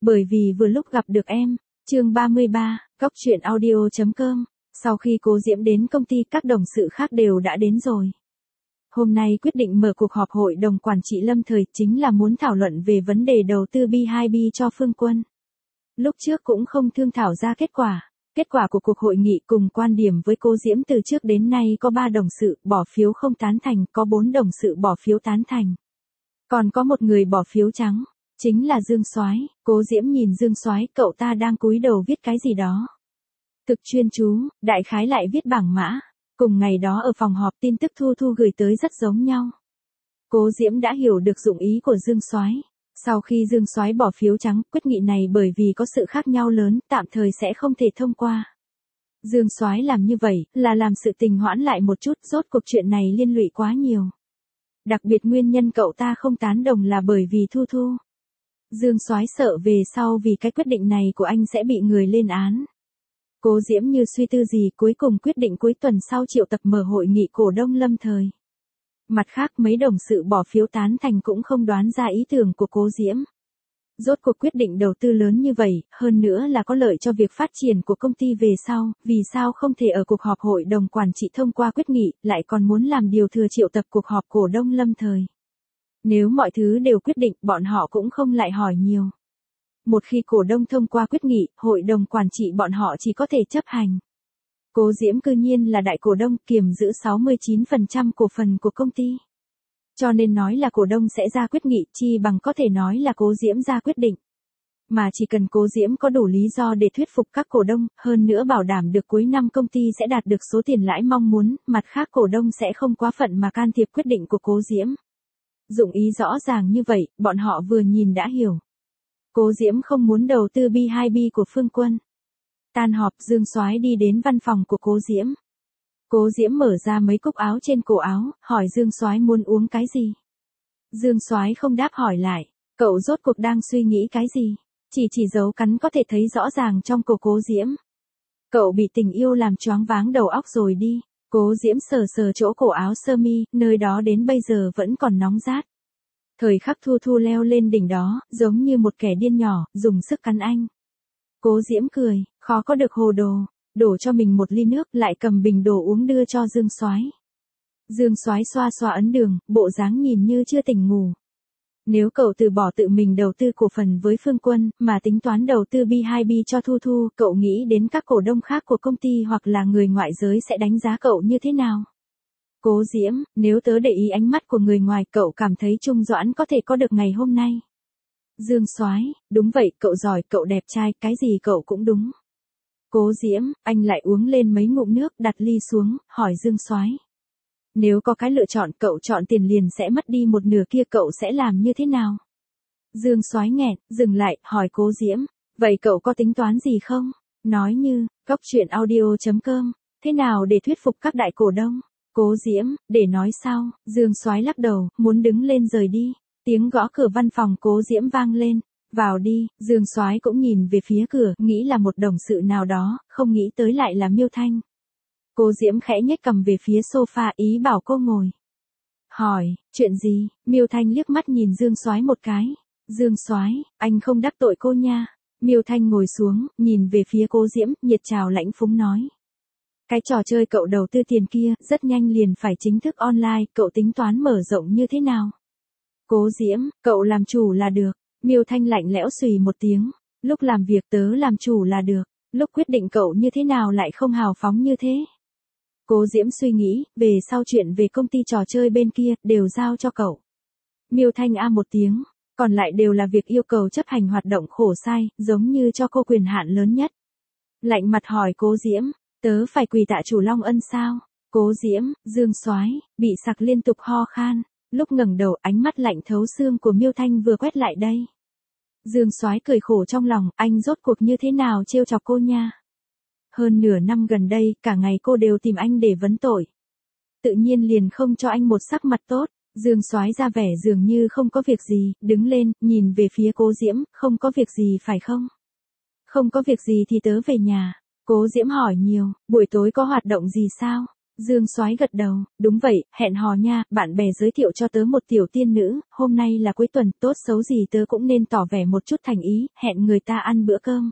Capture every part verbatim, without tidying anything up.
Bởi vì vừa lúc gặp được em. Chương ba mươi ba, cóc truyện audio chấm com. Sau khi Cố Diễm đến công ty, các đồng sự khác đều đã đến rồi. Hôm nay quyết định mở cuộc họp hội đồng quản trị lâm thời chính là muốn thảo luận về vấn đề đầu tư B hai B cho Phương Quân. Lúc trước cũng không thương thảo ra kết quả. Kết quả của cuộc hội nghị cùng quan điểm với Cố Diễm từ trước đến nay có ba đồng sự bỏ phiếu không tán thành, có bốn đồng sự bỏ phiếu tán thành. Còn có một người bỏ phiếu trắng, chính là Dương Soái. Cố Diễm nhìn Dương Soái, cậu ta đang cúi đầu viết cái gì đó. Thực chuyên chú, đại khái lại viết bảng mã. Cùng ngày đó ở phòng họp tin tức Thu Thu gửi tới rất giống nhau. Cố Diễm đã hiểu được dụng ý của Dương Soái. Sau khi Dương Soái bỏ phiếu trắng, quyết nghị này bởi vì có sự khác nhau lớn, tạm thời sẽ không thể thông qua. Dương Soái làm như vậy, là làm sự tình hoãn lại một chút, rốt cuộc chuyện này liên lụy quá nhiều. Đặc biệt nguyên nhân cậu ta không tán đồng là bởi vì Thu Thu. Dương Soái sợ về sau vì cái quyết định này của anh sẽ bị người lên án. Cố Diễm như suy tư gì, cuối cùng quyết định cuối tuần sau triệu tập mở hội nghị cổ đông lâm thời. Mặt khác mấy đồng sự bỏ phiếu tán thành cũng không đoán ra ý tưởng của Cố Diễm. Rốt cuộc quyết định đầu tư lớn như vậy, hơn nữa là có lợi cho việc phát triển của công ty về sau, vì sao không thể ở cuộc họp hội đồng quản trị thông qua quyết nghị, lại còn muốn làm điều thừa triệu tập cuộc họp cổ đông lâm thời. Nếu mọi thứ đều quyết định, bọn họ cũng không lại hỏi nhiều. Một khi cổ đông thông qua quyết nghị, hội đồng quản trị bọn họ chỉ có thể chấp hành. Cố Diễm cư nhiên là đại cổ đông, kiềm giữ sáu mươi chín phần trăm cổ phần của công ty. Cho nên nói là cổ đông sẽ ra quyết nghị, chi bằng có thể nói là Cố Diễm ra quyết định. Mà chỉ cần Cố Diễm có đủ lý do để thuyết phục các cổ đông, hơn nữa bảo đảm được cuối năm công ty sẽ đạt được số tiền lãi mong muốn, mặt khác cổ đông sẽ không quá phận mà can thiệp quyết định của Cố Diễm. Dụng ý rõ ràng như vậy, bọn họ vừa nhìn đã hiểu. Cố Diễm không muốn đầu tư B hai B của Phương Quân. Tan họp, Dương Soái đi đến văn phòng của Cố Diễm. Cố Diễm mở ra mấy cúc áo trên cổ áo, hỏi Dương Soái muốn uống cái gì. Dương Soái không đáp hỏi lại, cậu rốt cuộc đang suy nghĩ cái gì? Chỉ chỉ dấu cắn có thể thấy rõ ràng trong cổ Cố Diễm. Cậu bị tình yêu làm choáng váng đầu óc rồi đi. Cố Diễm sờ sờ chỗ cổ áo sơ mi, nơi đó đến bây giờ vẫn còn nóng rát. Thời khắc Thu Thu leo lên đỉnh đó, giống như một kẻ điên nhỏ, dùng sức cắn anh. Cố Diễm cười, khó có được hồ đồ, đổ cho mình một ly nước, lại cầm bình đồ uống đưa cho Dương Soái. Dương Soái xoa xoa ấn đường, bộ dáng nhìn như chưa tỉnh ngủ. Nếu cậu từ bỏ tự mình đầu tư cổ phần với Phương Quân, mà tính toán đầu tư B hai B cho Thu Thu, cậu nghĩ đến các cổ đông khác của công ty hoặc là người ngoại giới sẽ đánh giá cậu như thế nào? Cố Diễm, nếu tớ để ý ánh mắt của người ngoài, cậu cảm thấy Trung Doãn có thể có được ngày hôm nay. Dương Soái, đúng vậy, cậu giỏi, cậu đẹp trai, cái gì cậu cũng đúng. Cố Diễm, anh lại uống lên mấy ngụm nước, đặt ly xuống, hỏi Dương Soái. Nếu có cái lựa chọn, cậu chọn tiền liền sẽ mất đi một nửa kia, cậu sẽ làm như thế nào? Dương Soái nghẹn, dừng lại, hỏi Cố Diễm, vậy cậu có tính toán gì không? Nói như, cóc truyện audio chấm com, thế nào để thuyết phục các đại cổ đông? Cố Diễm, để nói sau. Dương Soái lắc đầu, muốn đứng lên rời đi. Tiếng gõ cửa văn phòng Cố Diễm vang lên. Vào đi. Dương Soái cũng nhìn về phía cửa, nghĩ là một đồng sự nào đó, không nghĩ tới lại là Miêu Thanh. Cố Diễm khẽ nhếch cầm về phía sofa, ý bảo cô ngồi. Hỏi, chuyện gì? Miêu Thanh liếc mắt nhìn Dương Soái một cái. Dương Soái, anh không đắc tội cô nha. Miêu Thanh ngồi xuống, nhìn về phía Cố Diễm, nhiệt trào lãnh phúng nói. Cái trò chơi cậu đầu tư tiền kia, rất nhanh liền phải chính thức online, cậu tính toán mở rộng như thế nào? Cố Diễm, cậu làm chủ là được. Miêu Thanh lạnh lẽo xùy một tiếng. Lúc làm việc tớ làm chủ là được. Lúc quyết định cậu như thế nào lại không hào phóng như thế? Cố Diễm suy nghĩ, về sau chuyện về công ty trò chơi bên kia, đều giao cho cậu. Miêu Thanh a một tiếng, còn lại đều là việc yêu cầu chấp hành hoạt động khổ sai, giống như cho cô quyền hạn lớn nhất. Lạnh mặt hỏi Cố Diễm, tớ phải quỳ tạ chủ Long Ân sao? Cố Diễm, Dương Soái, bị sặc liên tục ho khan. Lúc ngẩng đầu, ánh mắt lạnh thấu xương của Miêu Thanh vừa quét lại đây. Dương Soái cười khổ trong lòng, anh rốt cuộc như thế nào trêu chọc cô nha? Hơn nửa năm gần đây, cả ngày cô đều tìm anh để vấn tội. Tự nhiên liền không cho anh một sắc mặt tốt. Dương Soái ra vẻ dường như không có việc gì, đứng lên, nhìn về phía Cố Diễm, không có việc gì phải không? Không có việc gì thì tớ về nhà. Cố Diễm hỏi nhiều, buổi tối có hoạt động gì sao? Dương Soái gật đầu, đúng vậy, hẹn hò nha, bạn bè giới thiệu cho tớ một tiểu tiên nữ, hôm nay là cuối tuần, tốt xấu gì tớ cũng nên tỏ vẻ một chút thành ý, hẹn người ta ăn bữa cơm.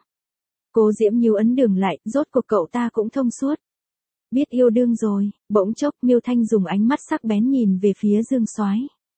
Cố Diễm nhíu ấn đường lại, rốt cuộc cậu ta cũng thông suốt. Biết yêu đương rồi, bỗng chốc Miêu Thanh dùng ánh mắt sắc bén nhìn về phía Dương Soái.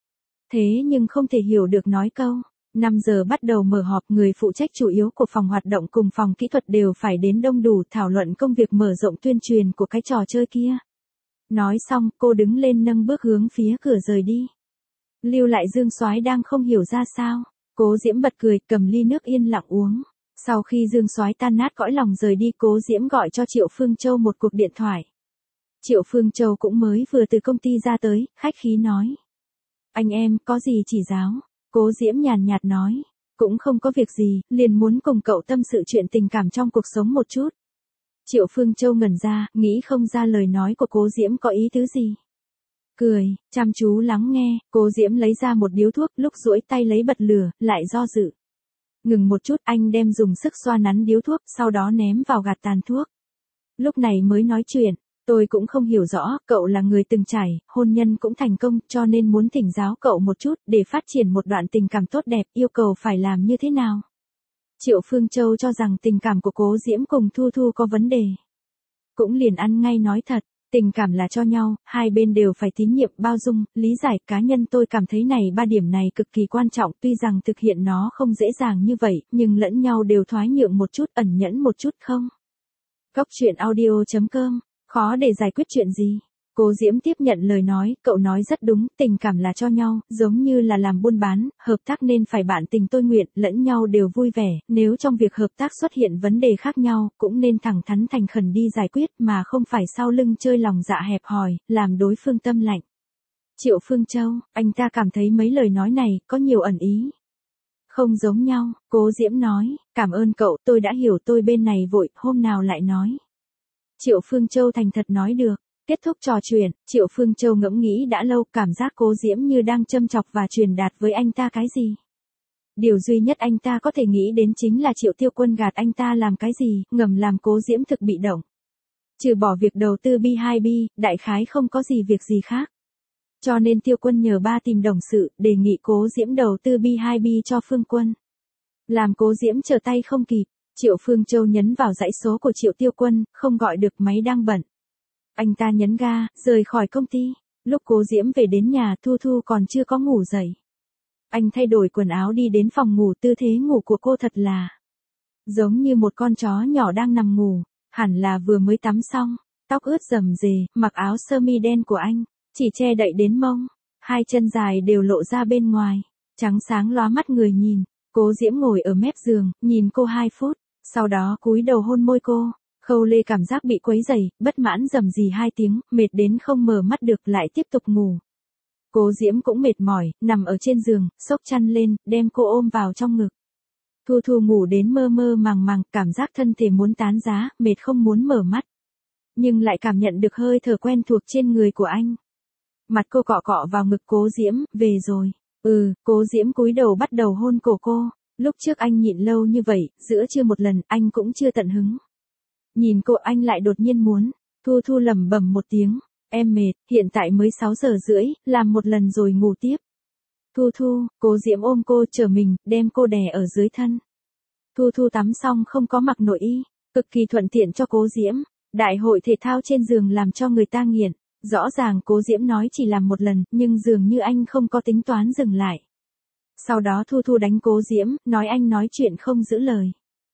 Thế nhưng không thể hiểu được nói câu. năm giờ bắt đầu mở họp, người phụ trách chủ yếu của phòng hoạt động cùng phòng kỹ thuật đều phải đến đông đủ thảo luận công việc mở rộng tuyên truyền của cái trò chơi kia. Nói xong, cô đứng lên nâng bước hướng phía cửa rời đi. Lưu lại Dương Soái đang không hiểu ra sao. Cố Diễm bật cười, cầm ly nước yên lặng uống. Sau khi Dương Soái tan nát cõi lòng rời đi, Cố Diễm gọi cho Triệu Phương Châu một cuộc điện thoại. Triệu Phương Châu cũng mới vừa từ công ty ra tới, khách khí nói. Anh em, có gì chỉ giáo? Cố Diễm nhàn nhạt nói. Cũng không có việc gì, liền muốn cùng cậu tâm sự chuyện tình cảm trong cuộc sống một chút. Triệu Phương Châu ngẩn ra, nghĩ không ra lời nói của Cố Diễm có ý tứ gì. Cười, chăm chú lắng nghe, Cố Diễm lấy ra một điếu thuốc, lúc duỗi tay lấy bật lửa, lại do dự. Ngừng một chút, anh đem dùng sức xoa nắn điếu thuốc, sau đó ném vào gạt tàn thuốc. Lúc này mới nói chuyện, tôi cũng không hiểu rõ, cậu là người từng trải, hôn nhân cũng thành công, cho nên muốn thỉnh giáo cậu một chút, để phát triển một đoạn tình cảm tốt đẹp, yêu cầu phải làm như thế nào. Triệu Phương Châu cho rằng tình cảm của Cố Diễm cùng Thu Thu có vấn đề. Cũng liền ăn ngay nói thật, tình cảm là cho nhau, hai bên đều phải tín nhiệm, bao dung, lý giải, cá nhân tôi cảm thấy này ba điểm này cực kỳ quan trọng, tuy rằng thực hiện nó không dễ dàng như vậy, nhưng lẫn nhau đều thoái nhượng một chút, ẩn nhẫn một chút không. Góc truyện audio chấm com, khó để giải quyết chuyện gì. Cố Diễm tiếp nhận lời nói, cậu nói rất đúng, tình cảm là cho nhau, giống như là làm buôn bán, hợp tác nên phải bạn tình tôi nguyện, lẫn nhau đều vui vẻ, nếu trong việc hợp tác xuất hiện vấn đề khác nhau, cũng nên thẳng thắn thành khẩn đi giải quyết mà không phải sau lưng chơi lòng dạ hẹp hòi, làm đối phương tâm lạnh. Triệu Phương Châu, anh ta cảm thấy mấy lời nói này, có nhiều ẩn ý. Không giống nhau, Cố Diễm nói, cảm ơn cậu, tôi đã hiểu, tôi bên này vội, hôm nào lại nói. Triệu Phương Châu thành thật nói được. Kết thúc trò chuyện, Triệu Phương Châu ngẫm nghĩ đã lâu, cảm giác Cố Diễm như đang châm chọc và truyền đạt với anh ta cái gì. Điều duy nhất anh ta có thể nghĩ đến chính là Triệu Tiêu Quân gạt anh ta làm cái gì, ngầm làm Cố Diễm thực bị động. Trừ bỏ việc đầu tư B hai B, đại khái không có gì việc gì khác. Cho nên Tiêu Quân nhờ ba tìm đồng sự, đề nghị Cố Diễm đầu tư B hai B cho Phương Quân. Làm Cố Diễm trở tay không kịp, Triệu Phương Châu nhấn vào dãy số của Triệu Tiêu Quân, không gọi được, máy đang bận. Anh ta nhấn ga, rời khỏi công ty. Lúc Cố Diễm về đến nhà, Thu Thu còn chưa có ngủ dậy. Anh thay đổi quần áo đi đến phòng ngủ, tư thế ngủ của cô thật là giống như một con chó nhỏ đang nằm ngủ, hẳn là vừa mới tắm xong, tóc ướt rầm rề, mặc áo sơ mi đen của anh, chỉ che đậy đến mông, hai chân dài đều lộ ra bên ngoài, trắng sáng lóa mắt người nhìn. Cố Diễm ngồi ở mép giường, nhìn cô hai phút, sau đó cúi đầu hôn môi cô. Khâu Lê cảm giác bị quấy rầy, bất mãn rầm rì hai tiếng, mệt đến không mở mắt được, lại tiếp tục ngủ. Cố Diễm cũng mệt mỏi, nằm ở trên giường, xốc chăn lên, đem cô ôm vào trong ngực. Thu Thu ngủ đến mơ mơ màng màng, cảm giác thân thể muốn tán giá, mệt không muốn mở mắt. Nhưng lại cảm nhận được hơi thở quen thuộc trên người của anh. Mặt cô cọ cọ vào ngực Cố Diễm, về rồi. Ừ, Cố Diễm cúi đầu bắt đầu hôn cổ cô. Lúc trước anh nhịn lâu như vậy, giữa trưa một lần, anh cũng chưa tận hứng. Nhìn cô anh lại đột nhiên muốn. Thu Thu lẩm bẩm một tiếng, em mệt, hiện tại mới sáu giờ rưỡi, làm một lần rồi ngủ tiếp. Thu Thu, Cố Diễm ôm cô trở mình, đem cô đè ở dưới thân. Thu Thu tắm xong không có mặc nội y, cực kỳ thuận tiện cho Cố Diễm. Đại hội thể thao trên giường làm cho người ta nghiện. Rõ ràng Cố Diễm nói chỉ làm một lần, nhưng dường như anh không có tính toán dừng lại. Sau đó Thu Thu đánh Cố Diễm, nói anh nói chuyện không giữ lời.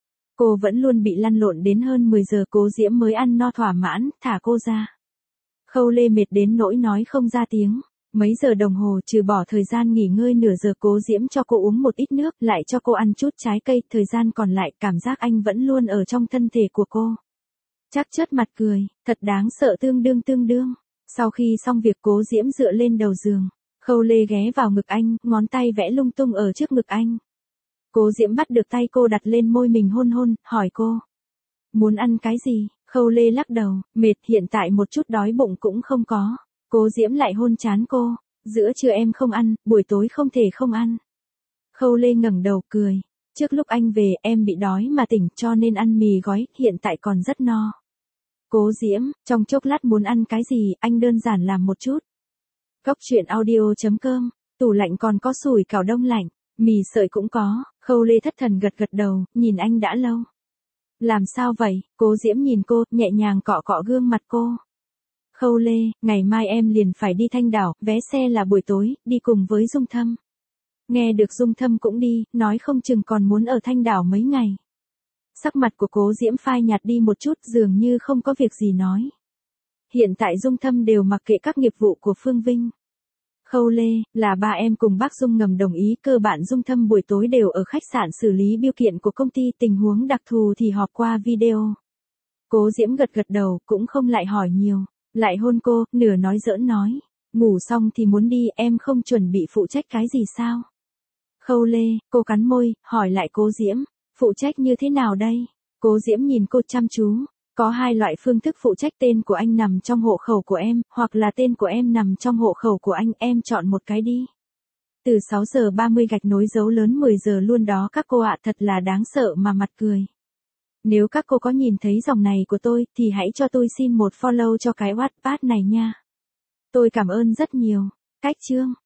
Cô vẫn luôn bị lăn lộn đến hơn mười giờ, Cố Diễm mới ăn no thỏa mãn, thả cô ra. Khâu Lê mệt đến nỗi nói không ra tiếng. Mấy giờ đồng hồ trừ bỏ thời gian nghỉ ngơi nửa giờ, Cố Diễm cho cô uống một ít nước, lại cho cô ăn chút trái cây, thời gian còn lại cảm giác anh vẫn luôn ở trong thân thể của cô. Chắc chớt mặt cười, thật đáng sợ, tương đương tương đương. Sau khi xong việc, Cố Diễm dựa lên đầu giường. Khâu Lê ghé vào ngực anh, ngón tay vẽ lung tung ở trước ngực anh. Cố Diễm bắt được tay cô đặt lên môi mình hôn hôn, hỏi cô. Muốn ăn cái gì? Khâu Lê lắc đầu, mệt, hiện tại một chút đói bụng cũng không có. Cố Diễm lại hôn trán cô. Giữa trưa em không ăn, buổi tối không thể không ăn. Khâu Lê ngẩng đầu cười. Trước lúc anh về em bị đói mà tỉnh cho nên ăn mì gói, hiện tại còn rất no. Cố Diễm, trong chốc lát muốn ăn cái gì, anh đơn giản làm một chút. Cốc truyện audio.com, tủ lạnh còn có sủi cảo đông lạnh, mì sợi cũng có, Khâu Lê thất thần gật gật đầu, nhìn anh đã lâu. Làm sao vậy? Cố Diễm nhìn cô, nhẹ nhàng cọ cọ gương mặt cô. Khâu Lê, ngày mai em liền phải đi Thanh Đảo, vé xe là buổi tối, đi cùng với Dung Thâm. Nghe được Dung Thâm cũng đi, nói không chừng còn muốn ở Thanh Đảo mấy ngày. Sắc mặt của Cố Diễm phai nhạt đi một chút, dường như không có việc gì nói. Hiện tại Dung Thâm đều mặc kệ các nghiệp vụ của Phương Vinh. Khâu Lê, là ba em cùng bác Dung ngầm đồng ý, cơ bản Dung Thâm buổi tối đều ở khách sạn xử lý biêu kiện của công ty, tình huống đặc thù thì họp qua video. Cố Diễm gật gật đầu, cũng không lại hỏi nhiều, lại hôn cô, nửa nói giỡn nói, ngủ xong thì muốn đi, em không chuẩn bị phụ trách cái gì sao? Khâu Lê, cô cắn môi, hỏi lại Cố Diễm, phụ trách như thế nào đây? Cố Diễm nhìn cô chăm chú. Có hai loại phương thức phụ trách, tên của anh nằm trong hộ khẩu của em, hoặc là tên của em nằm trong hộ khẩu của anh, em chọn một cái đi. Từ sáu giờ ba mươi gạch nối dấu lớn mười giờ luôn đó các cô ạ, thật là đáng sợ mà mặt cười. Nếu các cô có nhìn thấy dòng này của tôi, thì hãy cho tôi xin một follow cho cái Wattpad này nha. Tôi cảm ơn rất nhiều. Cách chương